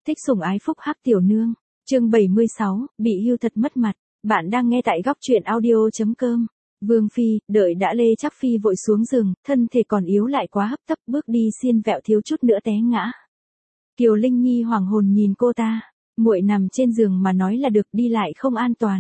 Thích sủng ái phúc hắc tiểu nương. Chương 76, bị hưu thật mất mặt. Bạn đang nghe tại góc truyện audio.com. Vương Phi, đợi đã Lê Trác Phi vội xuống giường, thân thể còn yếu lại quá hấp tấp bước đi xiên vẹo thiếu chút nữa té ngã. Kiều Linh Nhi hoảng hồn nhìn cô ta, muội nằm trên giường mà nói là được, đi lại không an toàn.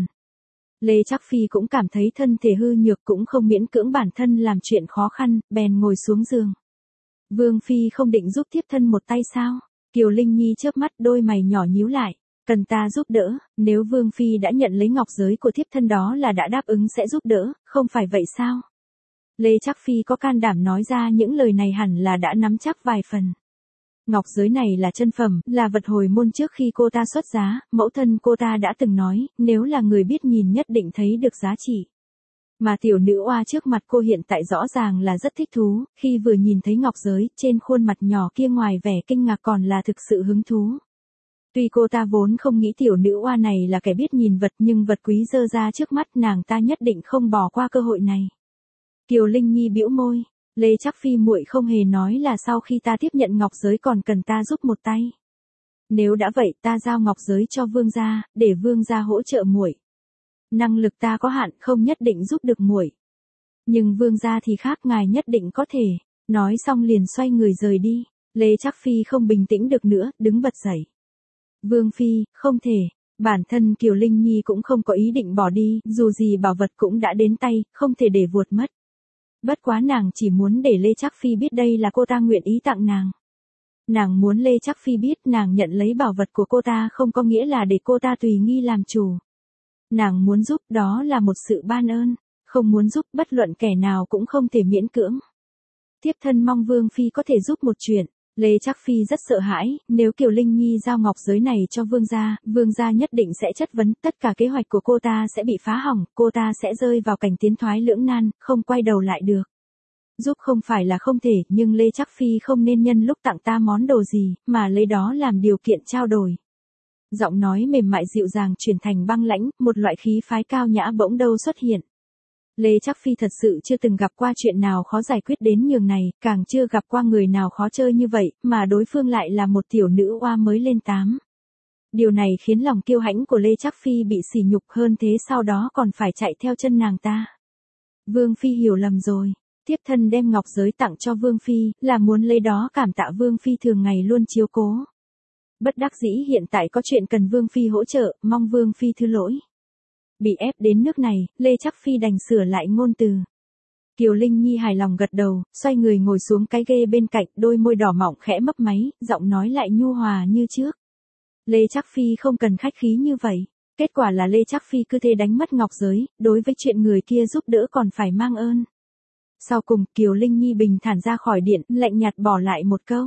Lê Trác Phi cũng cảm thấy thân thể hư nhược, cũng không miễn cưỡng bản thân làm chuyện khó khăn, bèn ngồi xuống giường. Vương Phi không định giúp thiếp thân một tay sao? Kiều Linh Nhi chớp mắt, đôi mày nhỏ nhíu lại. Cần ta giúp đỡ, nếu Vương Phi đã nhận lấy ngọc giới của thiếp thân đó là đã đáp ứng sẽ giúp đỡ, không phải vậy sao? Lê Trác Phi có can đảm nói ra những lời này hẳn là đã nắm chắc vài phần. Ngọc giới này là chân phẩm, là vật hồi môn trước khi cô ta xuất giá, mẫu thân cô ta đã từng nói, nếu là người biết nhìn nhất định thấy được giá trị. Mà tiểu nữ oa trước mặt cô hiện tại rõ ràng là rất thích thú, khi vừa nhìn thấy ngọc giới, trên khuôn mặt nhỏ kia ngoài vẻ kinh ngạc còn là thực sự hứng thú. Tuy cô ta vốn không nghĩ tiểu nữ oa này là kẻ biết nhìn vật, nhưng vật quý dơ ra trước mắt nàng ta nhất định không bỏ qua cơ hội này. Kiều Linh Nhi bĩu môi, Lê Trác Phi muội không hề nói là sau khi ta tiếp nhận ngọc giới còn cần ta giúp một tay. Nếu đã vậy ta giao ngọc giới cho vương gia, để vương gia hỗ trợ muội. Năng lực ta có hạn, không nhất định giúp được muội. Nhưng vương gia thì khác, ngài nhất định có thể. Nói xong liền xoay người rời đi. Lê Trác Phi không bình tĩnh được nữa, đứng bật dậy. Vương Phi, không thể. Bản thân Kiều Linh Nhi cũng không có ý định bỏ đi, dù gì bảo vật cũng đã đến tay, không thể để vuột mất. Bất quá nàng chỉ muốn để Lê Trác Phi biết đây là cô ta nguyện ý tặng nàng. Nàng muốn Lê Trác Phi biết nàng nhận lấy bảo vật của cô ta không có nghĩa là để cô ta tùy nghi làm chủ. Nàng muốn giúp, đó là một sự ban ơn, không muốn giúp bất luận kẻ nào cũng không thể miễn cưỡng. Thiếp thân mong Vương Phi có thể giúp một chuyện. Lê Trác Phi rất sợ hãi, nếu Kiều Linh Nhi giao ngọc giới này cho vương gia nhất định sẽ chất vấn, tất cả kế hoạch của cô ta sẽ bị phá hỏng, cô ta sẽ rơi vào cảnh tiến thoái lưỡng nan, không quay đầu lại được. Giúp không phải là không thể, nhưng Lê Trác Phi không nên nhân lúc tặng ta món đồ gì, mà lấy đó làm điều kiện trao đổi. Giọng nói mềm mại dịu dàng chuyển thành băng lãnh, một loại khí phái cao nhã bỗng đâu xuất hiện. Lê Trác Phi thật sự chưa từng gặp qua chuyện nào khó giải quyết đến nhường này, càng chưa gặp qua người nào khó chơi như vậy, mà đối phương lại là một tiểu nữ oa mới lên 8. Điều này khiến lòng kiêu hãnh của Lê Trác Phi bị sỉ nhục, hơn thế sau đó còn phải chạy theo chân nàng ta. Vương Phi hiểu lầm rồi. Thiếp thân đem ngọc giới tặng cho Vương Phi, là muốn lấy đó cảm tạ Vương Phi thường ngày luôn chiếu cố. Bất đắc dĩ hiện tại có chuyện cần Vương Phi hỗ trợ, mong Vương Phi thứ lỗi. Bị ép đến nước này, Lê Trác Phi đành sửa lại ngôn từ. Kiều Linh Nhi hài lòng gật đầu, xoay người ngồi xuống cái ghê bên cạnh, đôi môi đỏ mọng khẽ mấp máy, giọng nói lại nhu hòa như trước. Lê Trác Phi không cần khách khí như vậy. Kết quả là Lê Trác Phi cứ thế đánh mất ngọc giới, đối với chuyện người kia giúp đỡ còn phải mang ơn. Sau cùng, Kiều Linh Nhi bình thản ra khỏi điện, lạnh nhạt bỏ lại một câu.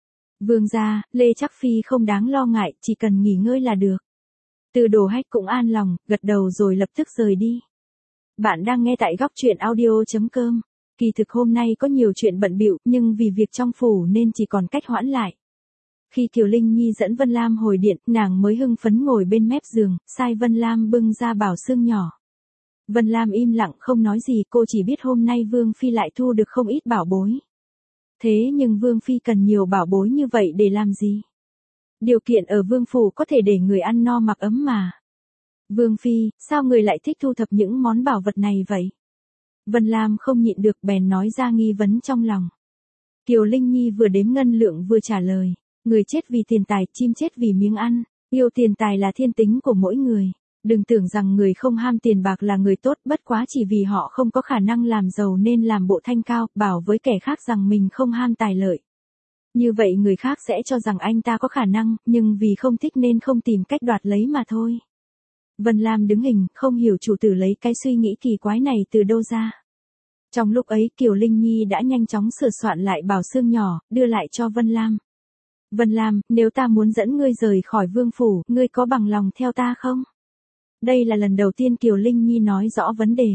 Vương gia, Lê Trác Phi không đáng lo ngại, chỉ cần nghỉ ngơi là được. Từ Đồ Hách cũng an lòng, gật đầu rồi lập tức rời đi. Bạn đang nghe tại góc truyện audio.com. Kỳ thực hôm nay có nhiều chuyện bận bịu, nhưng vì việc trong phủ nên chỉ còn cách hoãn lại. Khi Kiều Linh Nhi dẫn Vân Lam hồi điện, nàng mới hưng phấn ngồi bên mép giường, sai Vân Lam bưng ra bảo xương nhỏ. Vân Lam im lặng không nói gì, cô chỉ biết hôm nay Vương Phi lại thu được không ít bảo bối. Thế nhưng Vương Phi cần nhiều bảo bối như vậy để làm gì? Điều kiện ở Vương Phủ có thể để người ăn no mặc ấm mà. Vương Phi, sao người lại thích thu thập những món bảo vật này vậy? Vân Lam không nhịn được bèn nói ra nghi vấn trong lòng. Kiều Linh Nhi vừa đếm ngân lượng vừa trả lời. Người chết vì tiền tài, chim chết vì miếng ăn. Yêu tiền tài là thiên tính của mỗi người. Đừng tưởng rằng người không ham tiền bạc là người tốt, bất quá chỉ vì họ không có khả năng làm giàu nên làm bộ thanh cao, bảo với kẻ khác rằng mình không ham tài lợi. Như vậy người khác sẽ cho rằng anh ta có khả năng, nhưng vì không thích nên không tìm cách đoạt lấy mà thôi. Vân Lam đứng hình, không hiểu chủ tử lấy cái suy nghĩ kỳ quái này từ đâu ra. Trong lúc ấy Kiều Linh Nhi đã nhanh chóng sửa soạn lại bảo xương nhỏ, đưa lại cho Vân Lam. Vân Lam, nếu ta muốn dẫn ngươi rời khỏi Vương Phủ, ngươi có bằng lòng theo ta không? Đây là lần đầu tiên Kiều Linh Nhi nói rõ vấn đề.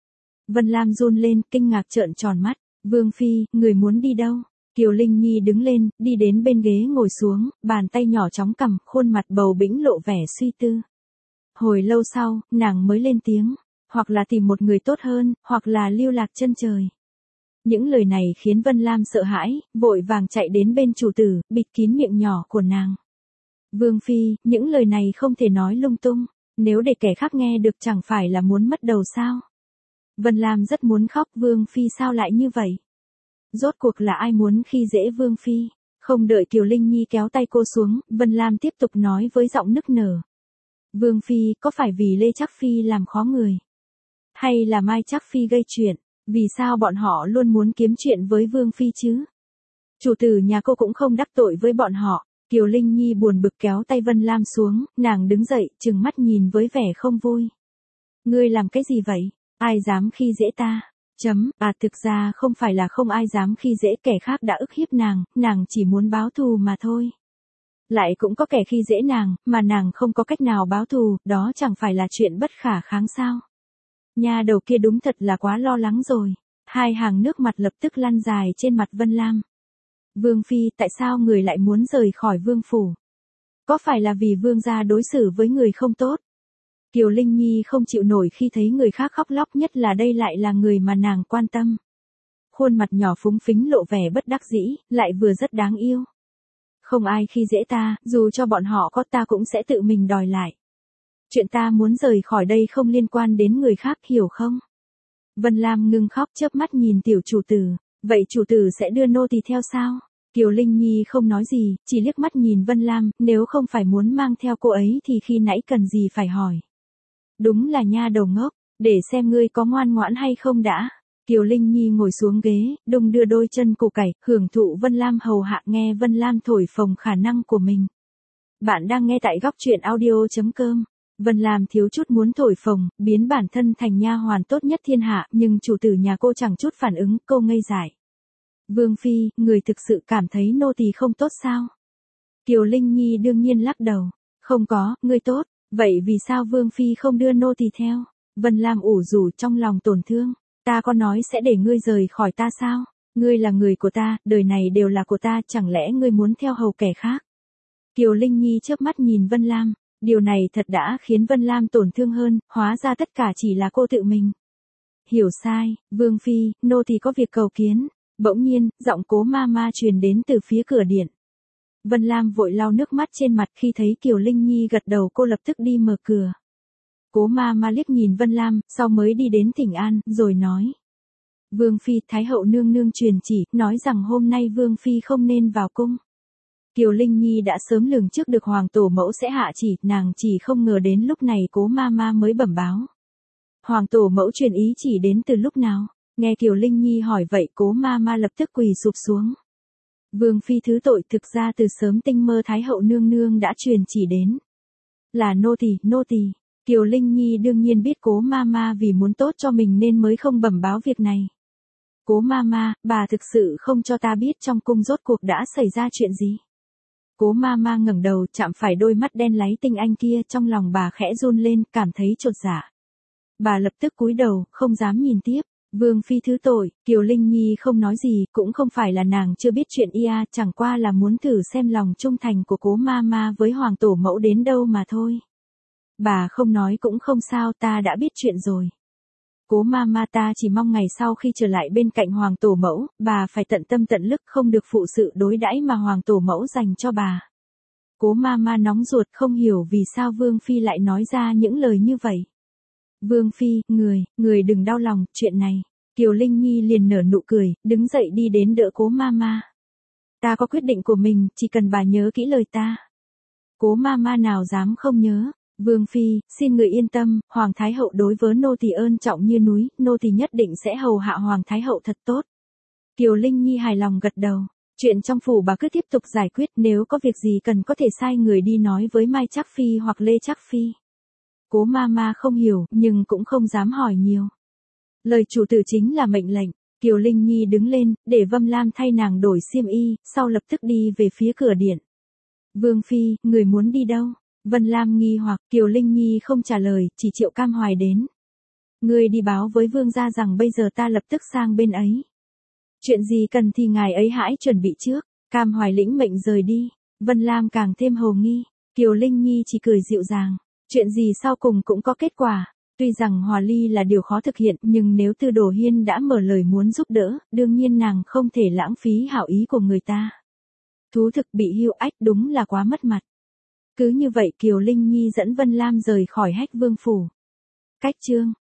Vân Lam run lên, kinh ngạc trợn tròn mắt. Vương Phi, người muốn đi đâu? Kiều Linh Nhi đứng lên, đi đến bên ghế ngồi xuống, bàn tay nhỏ chóng cầm, khuôn mặt bầu bĩnh lộ vẻ suy tư. Hồi lâu sau, nàng mới lên tiếng, hoặc là tìm một người tốt hơn, hoặc là lưu lạc chân trời. Những lời này khiến Vân Lam sợ hãi, vội vàng chạy đến bên chủ tử, bịt kín miệng nhỏ của nàng. Vương Phi, những lời này không thể nói lung tung, nếu để kẻ khác nghe được chẳng phải là muốn mất đầu sao? Vân Lam rất muốn khóc, Vương Phi sao lại như vậy? Rốt cuộc là ai muốn khi dễ Vương Phi? Không đợi Kiều Linh Nhi kéo tay cô xuống, Vân Lam tiếp tục nói với giọng nức nở. Vương Phi, có phải vì Lê Trác Phi làm khó người? Hay là Mai Trác Phi gây chuyện? Vì sao bọn họ luôn muốn kiếm chuyện với Vương Phi chứ? Chủ tử nhà cô cũng không đắc tội với bọn họ. Kiều Linh Nhi buồn bực kéo tay Vân Lam xuống, nàng đứng dậy, trừng mắt nhìn với vẻ không vui. Ngươi làm cái gì vậy? Ai dám khi dễ ta? Thực ra không phải là không ai dám khi dễ, kẻ khác đã ức hiếp nàng chỉ muốn báo thù mà thôi. Lại cũng có kẻ khi dễ nàng, mà nàng không có cách nào báo thù, đó chẳng phải là chuyện bất khả kháng sao? Nha đầu kia đúng thật là quá lo lắng rồi. Hai hàng nước mặt lập tức lăn dài trên mặt Vân Lam. Vương Phi, tại sao người lại muốn rời khỏi vương phủ? Có phải là vì vương gia đối xử với người không tốt? Kiều Linh Nhi không chịu nổi khi thấy người khác khóc lóc, nhất là đây lại là người mà nàng quan tâm. Khuôn mặt nhỏ phúng phính lộ vẻ bất đắc dĩ, lại vừa rất đáng yêu. Không ai khi dễ ta, dù cho bọn họ có ta cũng sẽ tự mình đòi lại. Chuyện ta muốn rời khỏi đây không liên quan đến người khác, hiểu không? Vân Lam ngưng khóc, chớp mắt nhìn tiểu chủ tử. Vậy chủ tử sẽ đưa nô tỳ theo sao? Kiều Linh Nhi không nói gì, chỉ liếc mắt nhìn Vân Lam, nếu không phải muốn mang theo cô ấy thì khi nãy cần gì phải hỏi. Đúng là nha đầu ngốc, để xem ngươi có ngoan ngoãn hay không đã. Kiều Linh Nhi ngồi xuống ghế, đung đưa đôi chân củ cải, hưởng thụ Vân Lam hầu hạ, nghe Vân Lam thổi phồng khả năng của mình. Bạn đang nghe tại góc truyện audio.com. Vân Lam thiếu chút muốn thổi phồng, biến bản thân thành nha hoàn tốt nhất thiên hạ, nhưng chủ tử nhà cô chẳng chút phản ứng, cô ngây dại. Vương Phi, người thực sự cảm thấy nô tỳ không tốt sao? Kiều Linh Nhi đương nhiên lắc đầu. Không có, ngươi tốt, vậy vì sao Vương Phi không đưa nô tỳ theo? Vân Lam ủ rũ trong lòng tổn thương. Ta có nói sẽ để ngươi rời khỏi ta sao? Ngươi là người của ta, đời này đều là của ta, chẳng lẽ ngươi muốn theo hầu kẻ khác? Kiều Linh Nhi chớp mắt nhìn Vân Lam. Điều này thật đã khiến Vân Lam tổn thương hơn, hóa ra tất cả chỉ là cô tự mình. Hiểu sai, Vương Phi, nô tỳ có việc cầu kiến. Bỗng nhiên, giọng Cố Mama truyền đến từ phía cửa điện. Vân Lam vội lau nước mắt trên mặt, khi thấy Kiều Linh Nhi gật đầu cô lập tức đi mở cửa. Cố Mama liếc nhìn Vân Lam, sau mới đi đến thỉnh an, rồi nói. Vương Phi, Thái hậu nương nương truyền chỉ, nói rằng hôm nay Vương Phi không nên vào cung. Kiều Linh Nhi đã sớm lường trước được hoàng tổ mẫu sẽ hạ chỉ, nàng chỉ không ngờ đến lúc này Cố Mama mới bẩm báo. Hoàng tổ mẫu truyền ý chỉ đến từ lúc nào? Nghe Kiều Linh Nhi hỏi vậy, Cố Mama lập tức quỳ sụp xuống. Vương Phi thứ tội, thực ra từ sớm tinh mơ Thái hậu nương nương đã truyền chỉ đến. Là nô tỳ. Kiều Linh Nhi đương nhiên biết Cố Mama vì muốn tốt cho mình nên mới không bẩm báo việc này. Cố Mama, bà thực sự không cho ta biết trong cung rốt cuộc đã xảy ra chuyện gì. Cố Mama ngẩng đầu, chạm phải đôi mắt đen láy tinh anh kia, trong lòng bà khẽ run lên, cảm thấy chột dạ. Bà lập tức cúi đầu, không dám nhìn tiếp. Vương Phi thứ tội, Kiều Linh Nhi không nói gì, cũng không phải là nàng chưa biết chuyện chẳng qua là muốn thử xem lòng trung thành của Cố Mama với hoàng tổ mẫu đến đâu mà thôi. Bà không nói cũng không sao, ta đã biết chuyện rồi. Cố Mama, ta chỉ mong ngày sau khi trở lại bên cạnh hoàng tổ mẫu, bà phải tận tâm tận lực, không được phụ sự đối đãi mà hoàng tổ mẫu dành cho bà. Cố Mama nóng ruột, không hiểu vì sao Vương Phi lại nói ra những lời như vậy. Vương Phi, người đừng đau lòng, chuyện này. Kiều Linh Nhi liền nở nụ cười, đứng dậy đi đến đỡ Cố Mama. Ta có quyết định của mình, chỉ cần bà nhớ kỹ lời ta. Cố Mama nào dám không nhớ. Vương Phi, xin người yên tâm, Hoàng Thái Hậu đối với nô tỳ ơn trọng như núi, nô tỳ nhất định sẽ hầu hạ Hoàng Thái Hậu thật tốt. Kiều Linh Nhi hài lòng gật đầu. Chuyện trong phủ bà cứ tiếp tục giải quyết, nếu có việc gì cần có thể sai người đi nói với Mai Trác Phi hoặc Lê Trác Phi. Cố Mama không hiểu, nhưng cũng không dám hỏi nhiều. Lời chủ tử chính là mệnh lệnh. Kiều Linh Nhi đứng lên, để Vân Lam thay nàng đổi xiêm y, sau lập tức đi về phía cửa điện. Vương Phi, người muốn đi đâu? Vân Lam nghi hoặc, Kiều Linh Nhi không trả lời, chỉ Triệu Cam Hoài đến. Ngươi đi báo với vương gia rằng bây giờ ta lập tức sang bên ấy. Chuyện gì cần thì ngài ấy hãy chuẩn bị trước. Cam Hoài lĩnh mệnh rời đi. Vân Lam càng thêm hồ nghi. Kiều Linh Nhi chỉ cười dịu dàng. Chuyện gì sau cùng cũng có kết quả. Tuy rằng hòa ly là điều khó thực hiện, nhưng nếu Tư Đồ Hiên đã mở lời muốn giúp đỡ, đương nhiên nàng không thể lãng phí hảo ý của người ta. Thú thực bị hưu ách đúng là quá mất mặt. Cứ như vậy Kiều Linh Nhi dẫn Vân Lam rời khỏi Hách Vương phủ. Cách chương